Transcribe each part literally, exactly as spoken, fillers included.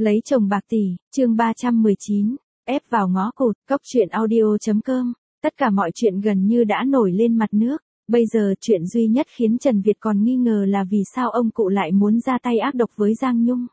Lấy chồng bạc tỷ, chương ba trăm mười chín, ép vào ngõ cụt, cóc truyện audio chấm com. Tất cả mọi chuyện gần như đã nổi lên mặt nước. Bây giờ chuyện duy nhất khiến Trần Việt còn nghi ngờ là vì sao ông cụ lại muốn ra tay ác độc với Giang Nhung.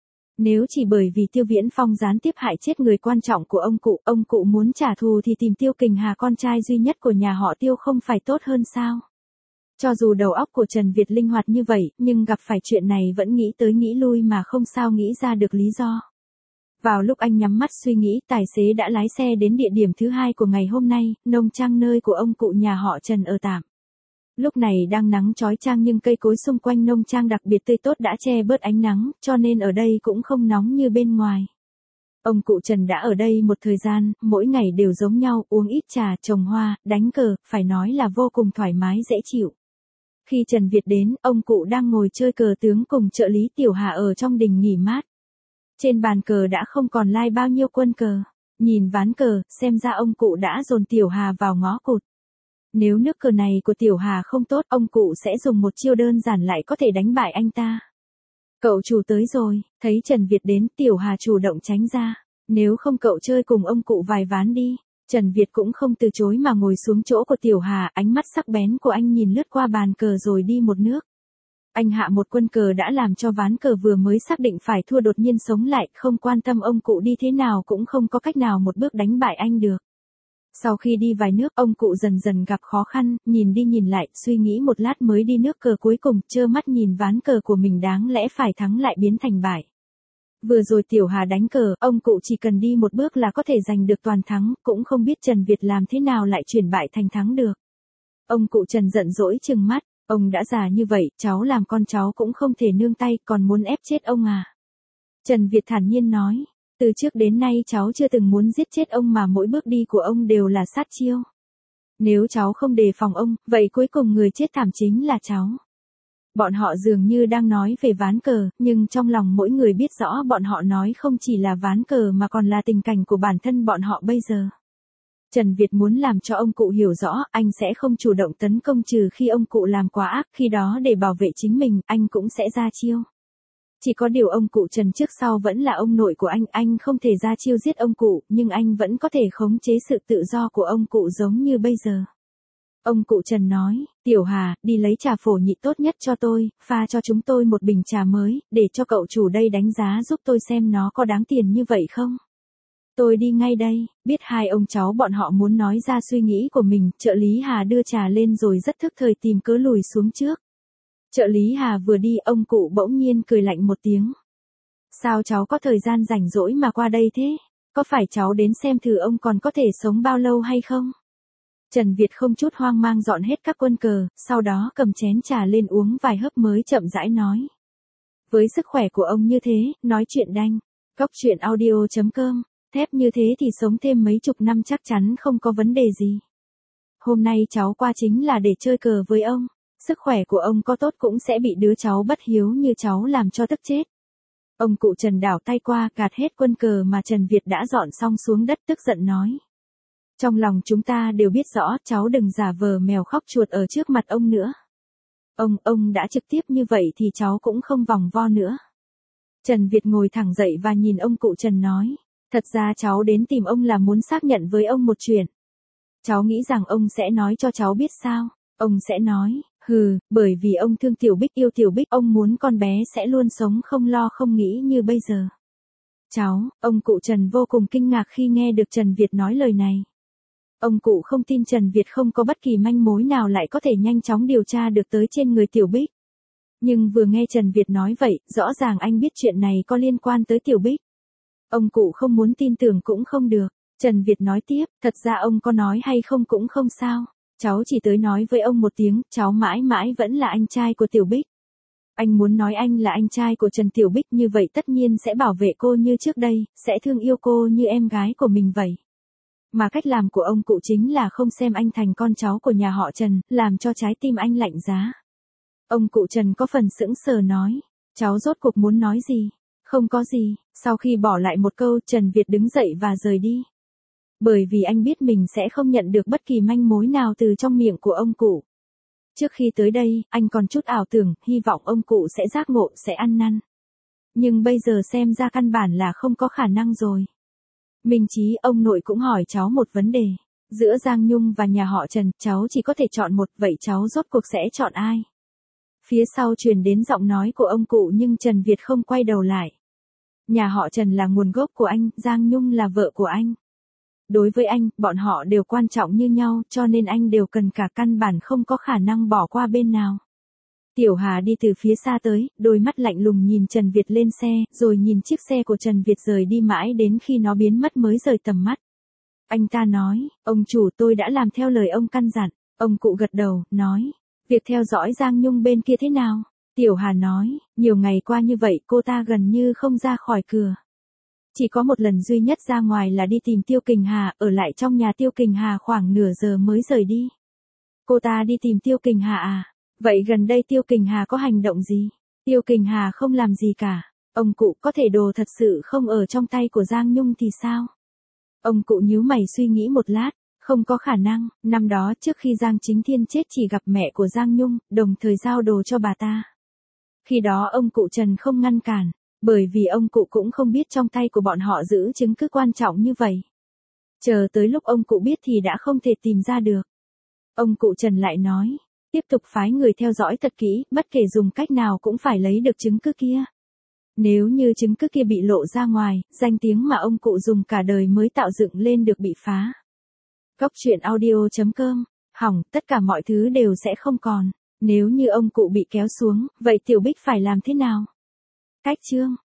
Nếu chỉ bởi vì Tiêu Viễn Phong gián tiếp hại chết người quan trọng của ông cụ, ông cụ muốn trả thù thì tìm Tiêu Kình Hà, con trai duy nhất của nhà họ Tiêu, không phải tốt hơn sao? Cho dù đầu óc của Trần Việt linh hoạt như vậy, nhưng gặp phải chuyện này vẫn nghĩ tới nghĩ lui mà không sao nghĩ ra được lý do. Vào lúc anh nhắm mắt suy nghĩ, tài xế đã lái xe đến địa điểm thứ hai của ngày hôm nay, nông trang nơi của ông cụ nhà họ Trần ở tạm. Lúc này đang nắng chói chang nhưng cây cối xung quanh nông trang đặc biệt tươi tốt đã che bớt ánh nắng, cho nên ở đây cũng không nóng như bên ngoài. Ông cụ Trần đã ở đây một thời gian, mỗi ngày đều giống nhau, uống ít trà, trồng hoa, đánh cờ, phải nói là vô cùng thoải mái dễ chịu. Khi Trần Việt đến, ông cụ đang ngồi chơi cờ tướng cùng trợ lý Tiểu Hà ở trong đình nghỉ mát. Trên bàn cờ đã không còn lai bao nhiêu quân cờ. Nhìn ván cờ, xem ra ông cụ đã dồn Tiểu Hà vào ngõ cụt. Nếu nước cờ này của Tiểu Hà không tốt, ông cụ sẽ dùng một chiêu đơn giản lại có thể đánh bại anh ta. Cậu chủ tới rồi, thấy Trần Việt đến, Tiểu Hà chủ động tránh ra. Nếu không cậu chơi cùng ông cụ vài ván đi. Trần Việt cũng không từ chối mà ngồi xuống chỗ của Tiểu Hà, ánh mắt sắc bén của anh nhìn lướt qua bàn cờ rồi đi một nước. Anh hạ một quân cờ đã làm cho ván cờ vừa mới xác định phải thua đột nhiên sống lại, không quan tâm ông cụ đi thế nào cũng không có cách nào một bước đánh bại anh được. Sau khi đi vài nước, ông cụ dần dần gặp khó khăn, nhìn đi nhìn lại, suy nghĩ một lát mới đi nước cờ cuối cùng, trơ mắt nhìn ván cờ của mình đáng lẽ phải thắng lại biến thành bại. Vừa rồi Tiểu Hà đánh cờ, ông cụ chỉ cần đi một bước là có thể giành được toàn thắng, cũng không biết Trần Việt làm thế nào lại chuyển bại thành thắng được. Ông cụ Trần giận dỗi trừng mắt, ông đã già như vậy, cháu làm con cháu cũng không thể nương tay, còn muốn ép chết ông à? Trần Việt thản nhiên nói, từ trước đến nay cháu chưa từng muốn giết chết ông mà mỗi bước đi của ông đều là sát chiêu. Nếu cháu không đề phòng ông, vậy cuối cùng người chết thảm chính là cháu. Bọn họ dường như đang nói về ván cờ, nhưng trong lòng mỗi người biết rõ bọn họ nói không chỉ là ván cờ mà còn là tình cảnh của bản thân bọn họ bây giờ. Trần Việt muốn làm cho ông cụ hiểu rõ, anh sẽ không chủ động tấn công trừ khi ông cụ làm quá ác, khi đó để bảo vệ chính mình, anh cũng sẽ ra chiêu. Chỉ có điều ông cụ Trần trước sau vẫn là ông nội của anh, anh không thể ra chiêu giết ông cụ, nhưng anh vẫn có thể khống chế sự tự do của ông cụ giống như bây giờ. Ông cụ Trần nói, Tiểu Hà, đi lấy trà phổ nhị tốt nhất cho tôi, pha cho chúng tôi một bình trà mới, để cho cậu chủ đây đánh giá giúp tôi xem nó có đáng tiền như vậy không. Tôi đi ngay đây. Biết hai ông cháu bọn họ muốn nói ra suy nghĩ của mình, trợ lý Hà đưa trà lên rồi rất thức thời tìm cớ lùi xuống trước. Trợ lý Hà vừa đi, ông cụ bỗng nhiên cười lạnh một tiếng. Sao cháu có thời gian rảnh rỗi mà qua đây thế? Có phải cháu đến xem thử ông còn có thể sống bao lâu hay không? Trần Việt không chút hoang mang dọn hết các quân cờ, sau đó cầm chén trà lên uống vài hớp mới chậm rãi nói. Với sức khỏe của ông như thế, nói chuyện đanh. Cóc truyện audio chấm com. Thép như thế thì sống thêm mấy chục năm chắc chắn không có vấn đề gì. Hôm nay cháu qua chính là để chơi cờ với ông. Sức khỏe của ông có tốt cũng sẽ bị đứa cháu bất hiếu như cháu làm cho tức chết. Ông cụ Trần đảo tay qua gạt hết quân cờ mà Trần Việt đã dọn xong xuống đất, tức giận nói. Trong lòng chúng ta đều biết rõ, cháu đừng giả vờ mèo khóc chuột ở trước mặt ông nữa. Ông, ông đã trực tiếp như vậy thì cháu cũng không vòng vo nữa. Trần Việt ngồi thẳng dậy và nhìn ông cụ Trần nói. Thật ra cháu đến tìm ông là muốn xác nhận với ông một chuyện. Cháu nghĩ rằng ông sẽ nói cho cháu biết sao? Ông sẽ nói, hừ, bởi vì ông thương Tiểu Bích, yêu Tiểu Bích, ông muốn con bé sẽ luôn sống không lo không nghĩ như bây giờ. Cháu, ông cụ Trần vô cùng kinh ngạc khi nghe được Trần Việt nói lời này. Ông cụ không tin Trần Việt không có bất kỳ manh mối nào lại có thể nhanh chóng điều tra được tới trên người Tiểu Bích. Nhưng vừa nghe Trần Việt nói vậy, rõ ràng anh biết chuyện này có liên quan tới Tiểu Bích. Ông cụ không muốn tin tưởng cũng không được. Trần Việt nói tiếp, thật ra ông có nói hay không cũng không sao. Cháu chỉ tới nói với ông một tiếng, cháu mãi mãi vẫn là anh trai của Tiểu Bích. Anh muốn nói anh là anh trai của Trần Tiểu Bích, như vậy tất nhiên sẽ bảo vệ cô như trước đây, sẽ thương yêu cô như em gái của mình vậy. Mà cách làm của ông cụ chính là không xem anh thành con cháu của nhà họ Trần, làm cho trái tim anh lạnh giá. Ông cụ Trần có phần sững sờ nói, cháu rốt cuộc muốn nói gì? Không có gì. Sau khi bỏ lại một câu, Trần Việt đứng dậy và rời đi. Bởi vì anh biết mình sẽ không nhận được bất kỳ manh mối nào từ trong miệng của ông cụ. Trước khi tới đây, anh còn chút ảo tưởng, hy vọng ông cụ sẽ giác ngộ, sẽ ăn năn. Nhưng bây giờ xem ra căn bản là không có khả năng rồi. Minh Chí, ông nội cũng hỏi cháu một vấn đề. Giữa Giang Nhung và nhà họ Trần, cháu chỉ có thể chọn một, vậy cháu rốt cuộc sẽ chọn ai? Phía sau truyền đến giọng nói của ông cụ nhưng Trần Việt không quay đầu lại. Nhà họ Trần là nguồn gốc của anh, Giang Nhung là vợ của anh. Đối với anh, bọn họ đều quan trọng như nhau, cho nên anh đều cần cả, căn bản không có khả năng bỏ qua bên nào. Tiểu Hà đi từ phía xa tới, đôi mắt lạnh lùng nhìn Trần Việt lên xe, rồi nhìn chiếc xe của Trần Việt rời đi mãi đến khi nó biến mất mới rời tầm mắt. Anh ta nói, ông chủ, tôi đã làm theo lời ông căn dặn. Ông cụ gật đầu, nói, việc theo dõi Giang Nhung bên kia thế nào? Tiểu Hà nói, nhiều ngày qua như vậy cô ta gần như không ra khỏi cửa. Chỉ có một lần duy nhất ra ngoài là đi tìm Tiêu Kình Hà, ở lại trong nhà Tiêu Kình Hà khoảng nửa giờ mới rời đi. Cô ta đi tìm Tiêu Kình Hà à? Vậy gần đây Tiêu Kình Hà có hành động gì? Tiêu Kình Hà không làm gì cả. Ông cụ, có thể đồ thật sự không ở trong tay của Giang Nhung thì sao? Ông cụ nhíu mày suy nghĩ một lát, không có khả năng, năm đó trước khi Giang Chính Thiên chết chỉ gặp mẹ của Giang Nhung, đồng thời giao đồ cho bà ta. Khi đó ông cụ Trần không ngăn cản, bởi vì ông cụ cũng không biết trong tay của bọn họ giữ chứng cứ quan trọng như vậy. Chờ tới lúc ông cụ biết thì đã không thể tìm ra được. Ông cụ Trần lại nói, tiếp tục phái người theo dõi thật kỹ, bất kể dùng cách nào cũng phải lấy được chứng cứ kia. Nếu như chứng cứ kia bị lộ ra ngoài, danh tiếng mà ông cụ dùng cả đời mới tạo dựng lên được bị phá. Góc truyện audio chấm com, hỏng, tất cả mọi thứ đều sẽ không còn. Nếu như ông cụ bị kéo xuống, vậy Tiểu Bích phải làm thế nào? Cách chương